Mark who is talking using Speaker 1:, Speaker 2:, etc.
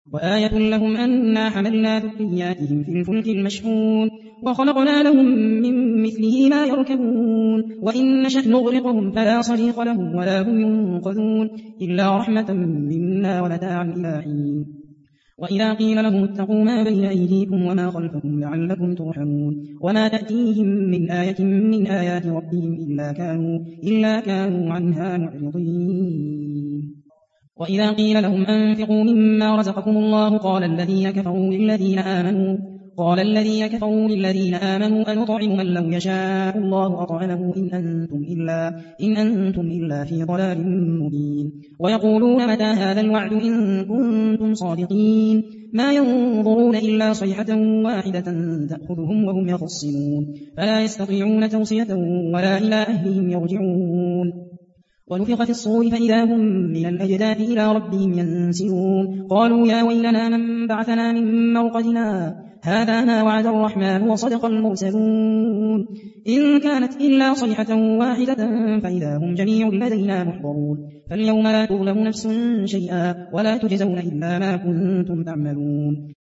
Speaker 1: وآية لهم أنا حملنا ذرياتهم في الفلك المشحون وخلقنا لهم من مثله ما يركبون وإن نشأ نغرقهم فلا صريخ لهم ولا هم ينقذون إلا رحمة منا ومتاعا إلى حين وإذا قيل لهم اتقوا ما بين أيديكم وما خلفكم لعلكم ترحمون وما تأتيهم من آية من آيات ربهم إلا كانوا عنها معرضين وإذا قيل لهم أنفقوا مما رزقكم الله قال الذين كفروا للذين آمنوا أنطعم من لو يشاء الله أطعمه إن أنتم إلا في ضلال مبين ويقولون متى هذا الوعد إن كنتم صادقين ما ينظرون إلا صيحة واحدة تأخذهم وهم يخصمون فلا يستطيعون توصية ولا إلى أهلهم يرجعون ونفخ في الصور فإذا هم من الأجداث إلى ربهم ينسلون قالوا يا ويلنا من بعثنا من مرقدنا هذا ما وعد الرحمن وصدق المرسلون إن كانت إلا صيحة واحدة فإذا هم جميع لدينا محضرون فاليوم لا تظلم نفس شيئا ولا تجزون إلا ما كنتم تعملون